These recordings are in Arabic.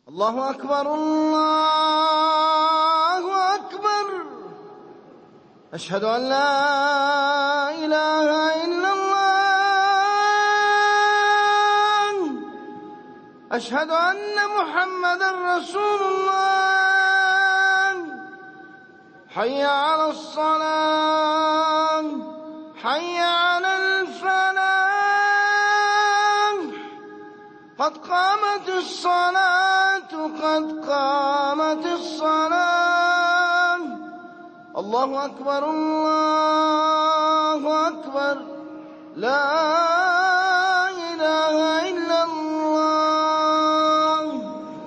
الله أكبر الله أكبر. أشهد أن لا إله إلا الله. أشهد أن محمدا رسول الله. حي على الصلاة، حي على الفلاح، قد قامت الصلاة، قد قامت الصلاة. الله أكبر الله أكبر. لا إله إلا الله.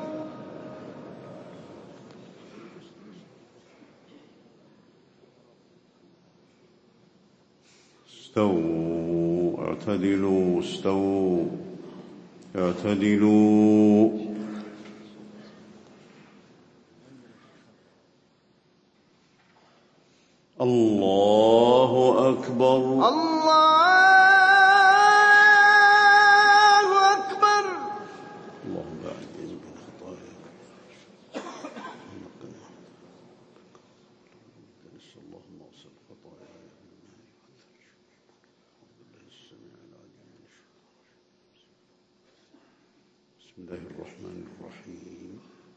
استووا، اعتدلوا، استووا، اعتدلوا. الله أكبر الله أكبر. اللهم أعذنا من خطايانا اللهم اغفر خطايانا. بسم الله الرحمن الرحيم.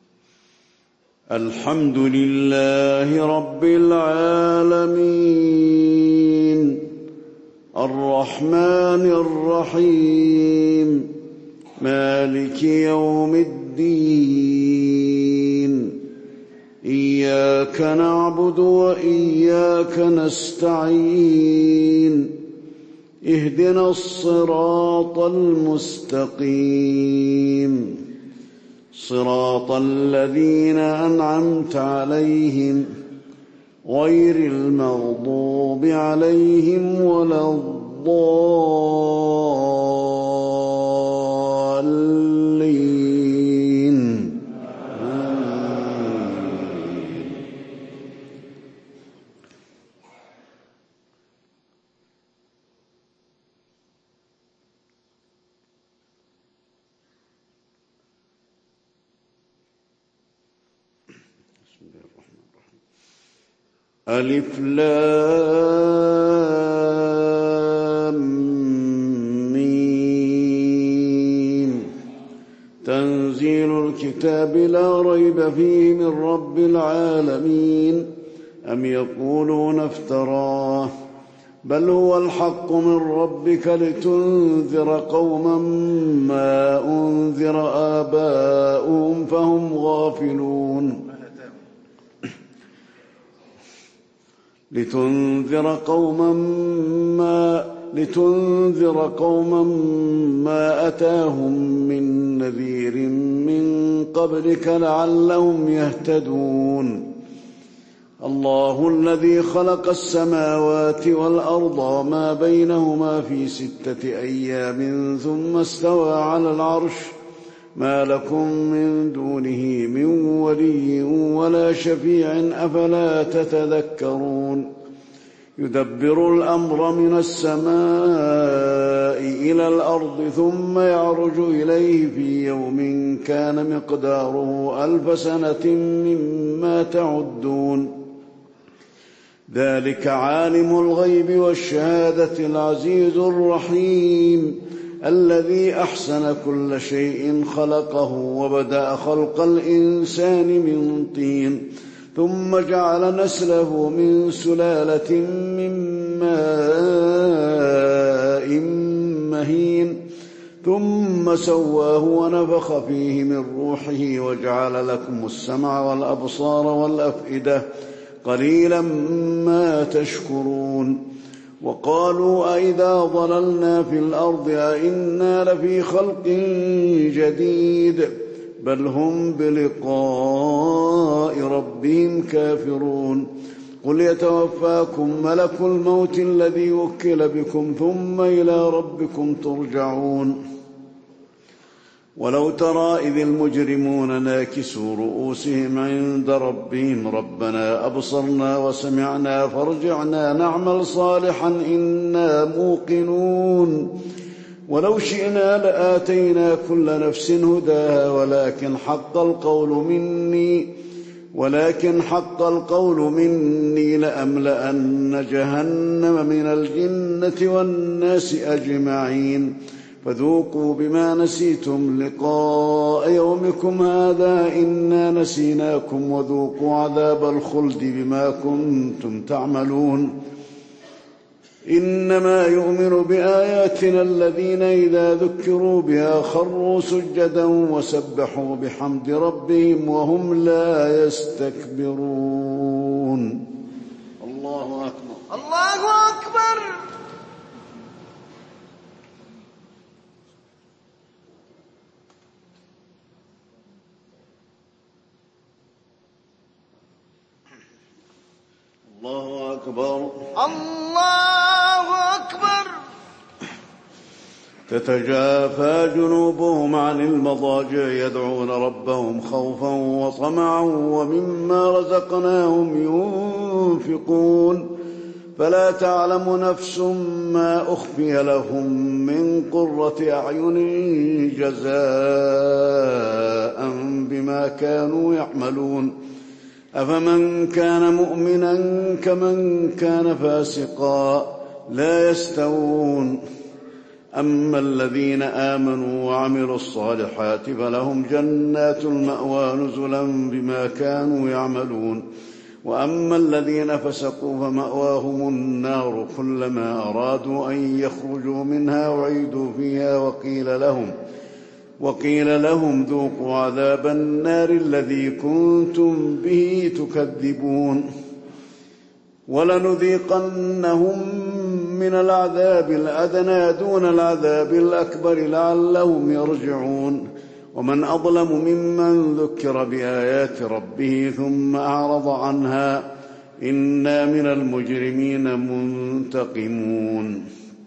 الحمد لله رب العالمين الرحمن الرحيم مالك يوم الدين. إياك نعبد وإياك نستعين. اهدنا الصراط المستقيم، صراط الذين أنعمت عليهم غير المغضوب عليهم ولا الضالين. ألف لام ميم. تنزيل الكتاب لا ريب فيه من رب العالمين. أم يقولون افتراه، بل هو الحق من ربك لتنذر قوما ما أنذر آباؤهم فهم غافلون. لتنذر قوما ما أتاهم من نذير من قبلك لعلهم يهتدون. الله الذي خلق السماوات والأرض ما بينهما في 6 أيام ثم استوى على العرش. ما لكم من دونه من ولي ولا شفيع أفلا تتذكرون. يدبر الأمر من السماء إلى الأرض ثم يعرج إليه في يوم كان مقداره 1000 سنة مما تعدون. ذلك عالم الغيب والشهادة العزيز الرحيم الذي أحسن كل شيء خلقه وبدأ خلق الإنسان من طين ثم جعل نسله من سلالة من ماء مهين ثم سواه ونفخ فيه من روحه وجعل لكم السمع والأبصار والأفئدة قليلا ما تشكرون. وقالوا أئذا ضللنا في الأرض أئنا لفي خلق جديد بل هم بلقاء ربهم كافرون. قل يتوفاكم ملك الموت الذي وكل بكم ثم إلى ربكم ترجعون. ولو ترى إذ المجرمون ناكسوا رؤوسهم عند ربهم ربنا أبصرنا وسمعنا فارجعنا نعمل صالحا إنا موقنون. ولو شئنا لآتينا كل نفس هداها ولكن حق القول مني لأملأن جهنم من الجنة والناس أجمعين فذوقوا بما نسيتم لقاء يومكم هذا إنا نسيناكم وذوقوا عذاب الخلد بما كنتم تعملون إنما يؤمن بآياتنا الذين إذا ذكروا بها خروا سجدا وسبحوا بحمد ربهم وهم لا يستكبرون. الله أكبر. الله أكبر. الله أكبر. الله أكبر. تتجافى جنوبهم عن المضاجع يدعون ربهم خوفا وطمعا ومما رزقناهم ينفقون فلا تعلم نفس ما أخفي لهم من قرة أعين جزاء بما كانوا يعملون أفمن كان مؤمنا كمن كان فاسقا لا يستوون أما الذين آمنوا وعملوا الصالحات فلهم جنات المأوى نزلا بما كانوا يعملون وأما الذين فسقوا فمأواهم النار كلما أرادوا أن يخرجوا منها أعيدوا فيها وقيل لهم ذوقوا عذاب النار الذي كنتم به تكذبون ولنذيقنهم من العذاب الأدنى دون العذاب الأكبر لعلهم يرجعون ومن أظلم ممن ذكر بآيات ربه ثم أعرض عنها إنا من المجرمين منتقمون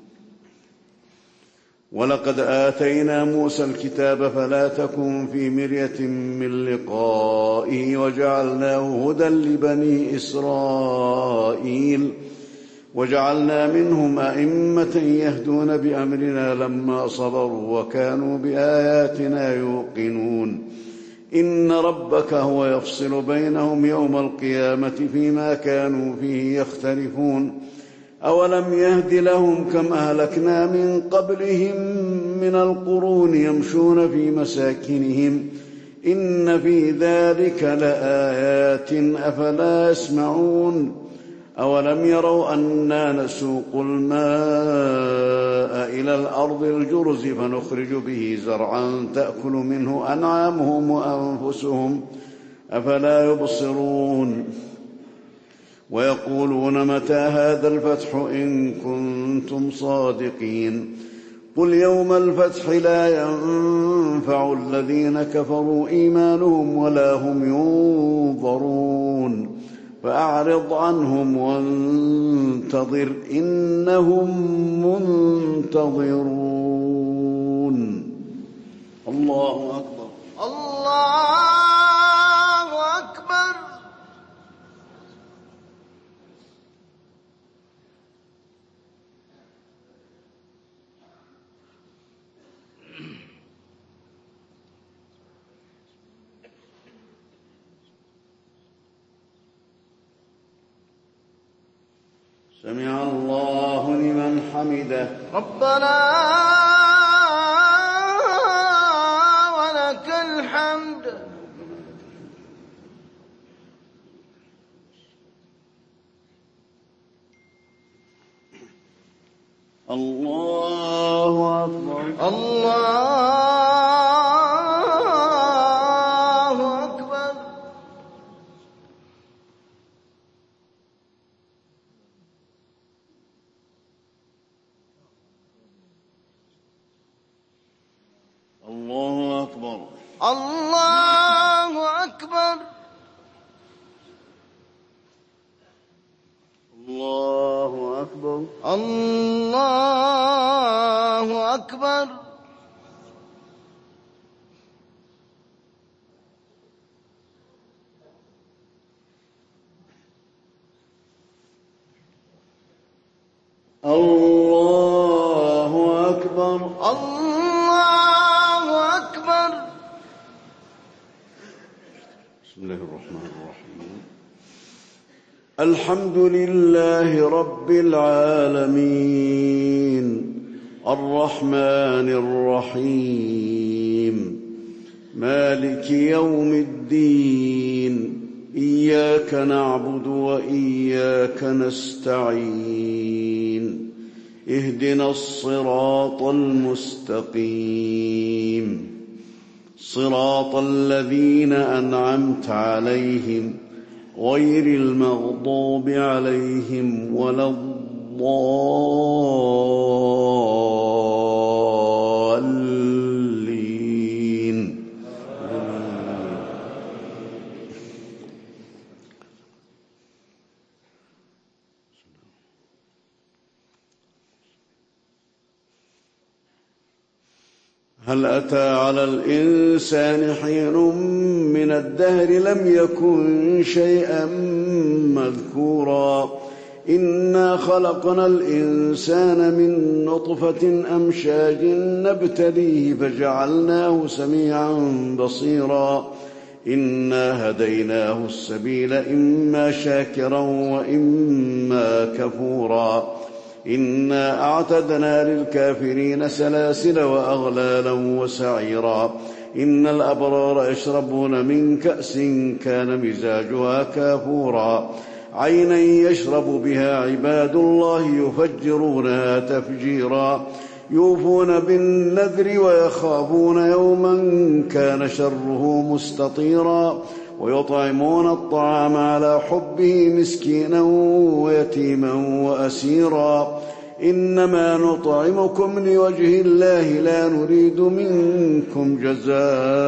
ولقد آتينا موسى الكتاب فلا تكن في مرية من لقائه وجعلناه هدى لبني إسرائيل وجعلنا منهم أئمة يهدون بأمرنا لما صبروا وكانوا بآياتنا يوقنون إن ربك هو يفصل بينهم يوم القيامة فيما كانوا فيه يختلفون أولم يهد لهم كم أهلكنا من قبلهم من القرون يمشون في مساكنهم إن في ذلك لآيات أفلا يسمعون أولم يروا أنا نسوق الماء إلى الأرض الجرز فنخرج به زرعا تأكل منه أنعامهم وأنفسهم أفلا يبصرون ويقولون متى هذا الفتح إن كنتم صادقين قل يوم الفتح لا ينفع الذين كفروا إيمانهم ولا هم ينظرون فأعرض عنهم وانتظر إنهم منتظرون. الله أكبر. الله أكبر. سمع الله لمن حمده. ربنا ولك الحمد. الله أكبر. الله أكبر. الله أكبر. الله أكبر. الله أكبر. الله أكبر. الله أكبر. أكبر. الله أكبر. بسم الله الرحمن الرحيم. الحمد لله رب العالمين الرحمن الرحيم مالك يوم الدين إياك نعبد وإياك نستعين اهدنا الصراط المستقيم صراط الذين أنعمت عليهم غير المغضوب عليهم ولا الضالين. هل أتى على الإنسان حين من الدهر لم يكن شيئا مذكورا إنا خلقنا الإنسان من نطفة أمشاج نبتليه فجعلناه سميعا بصيرا إنا هديناه السبيل إما شاكرا وإما كفورا إنا أعتدنا للكافرين سلاسل وأغلالا وسعيرا إن الأبرار يشربون من كأس كان مزاجها كافورا عينا يشرب بها عباد الله يفجرونها تفجيرا يوفون بالنذر ويخافون يوما كان شره مستطيرا ويطعمون الطعام على حبه مسكينا ويتيما وأسيرا إنما نطعمكم لوجه الله لا نريد منكم جزاء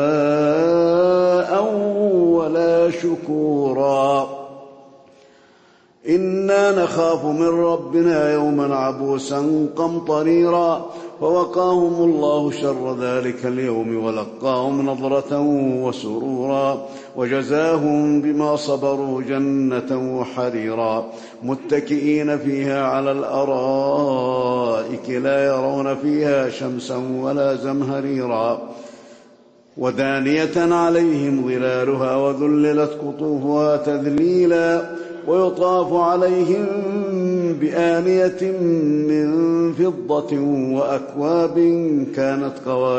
ولا شكورا إنا نخاف من ربنا يوما عبوسا قمطريرا فوقاهم الله شر ذلك اليوم ولقاهم نضرة وسرورا وجزاهم بما صبروا جنة وحريرا متكئين فيها على الأرائك لا يرون فيها شمسا ولا زمهريرا ودانية عليهم ظلالها وذللت قطوفها تذليلا ويطاف عليهم بآنية من فضة وأكواب كانت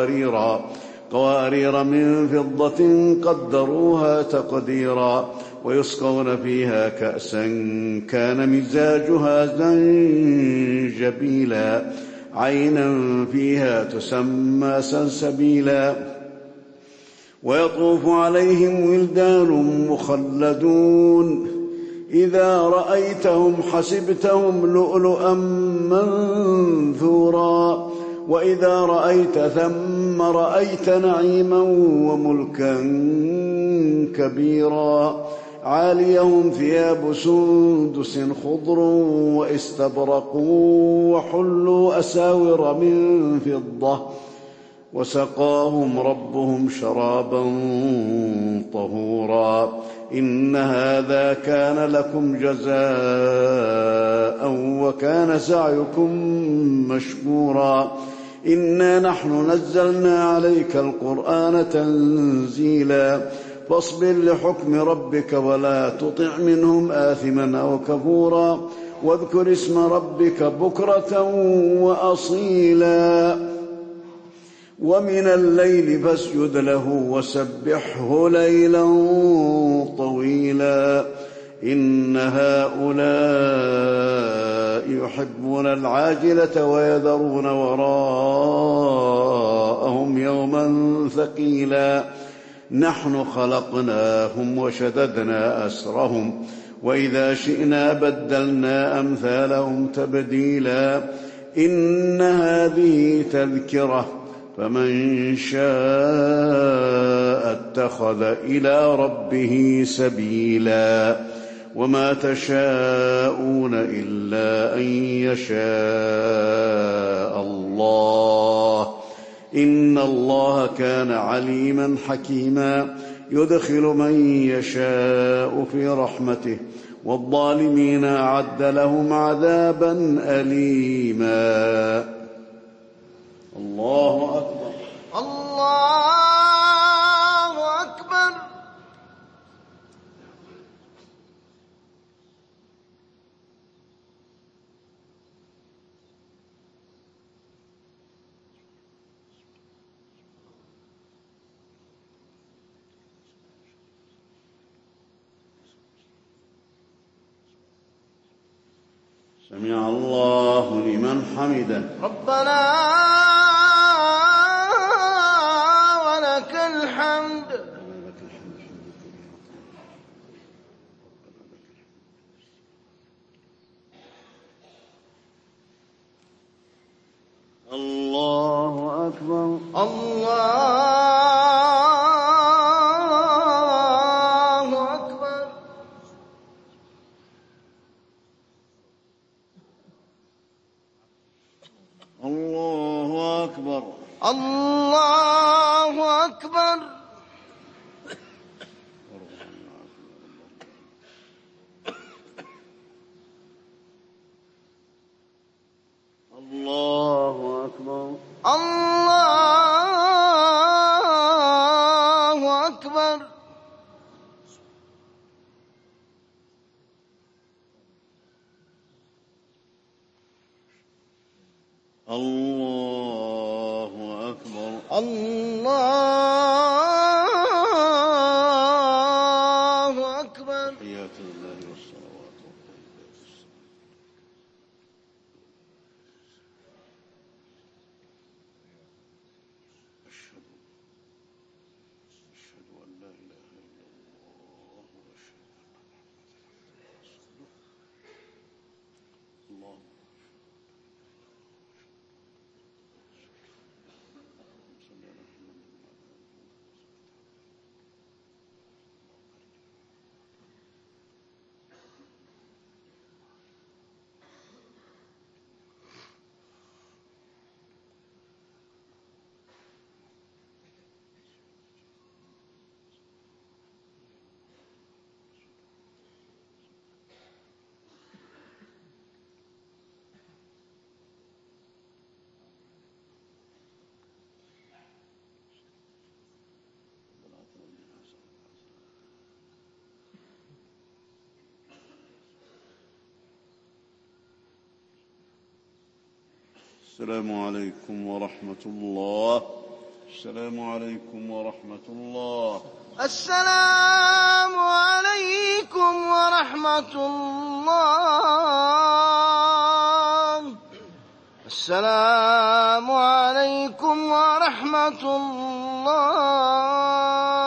قوارير من فضة قدروها تقديرا ويسقون فيها كأسا كان مزاجها زنجبيلا عينا فيها تسمى سلسبيلا ويطوف عليهم ولدان مخلدون إذا رأيتهم حسبتهم لؤلؤا منثورا وإذا رأيت ثم رأيت نعيما وملكا كبيرا عاليهم ثياب سندس خضر واستبرق وحلوا أساور من فضة وسقاهم ربهم شرابا طهورا إن هذا كان لكم جزاء وكان سعيكم مشكورا إنا نحن نزلنا عليك القرآن تنزيلا فاصبر لحكم ربك ولا تطع منهم آثما أو كفورا واذكر اسم ربك بكرة وأصيلا ومن الليل فاسجد له وسبحه ليلا طويلا إن هؤلاء يحبون العاجلة ويذرون وراءهم يوما ثقيلا نحن خلقناهم وشددنا أسرهم وإذا شئنا بدلنا أمثالهم تبديلا إن هذه تذكرة فمن شاء اتخذ إلى ربه سبيلا وما تشاءون إلا أن يشاء الله إن الله كان عليما حكيما يدخل من يشاء في رحمته والظالمين أعد لهم عذابا أليما الله أكبر. الله أكبر. سمع الله لمن حمده. ربنا ولك الحمد. الله أكبر. الله أكبر. الله أكبر. الله أكبر. الله أكبر. الله أكبر. الله أكبر. الله أكبر. تحيات لله والصلوات والطيبات. أشهد أن لا إله إلا الله وأشهد أن محمدا رسول الله. السلام عليكم ورحمة الله. السلام عليكم ورحمة الله. السلام عليكم ورحمة الله. السلام عليكم ورحمة الله.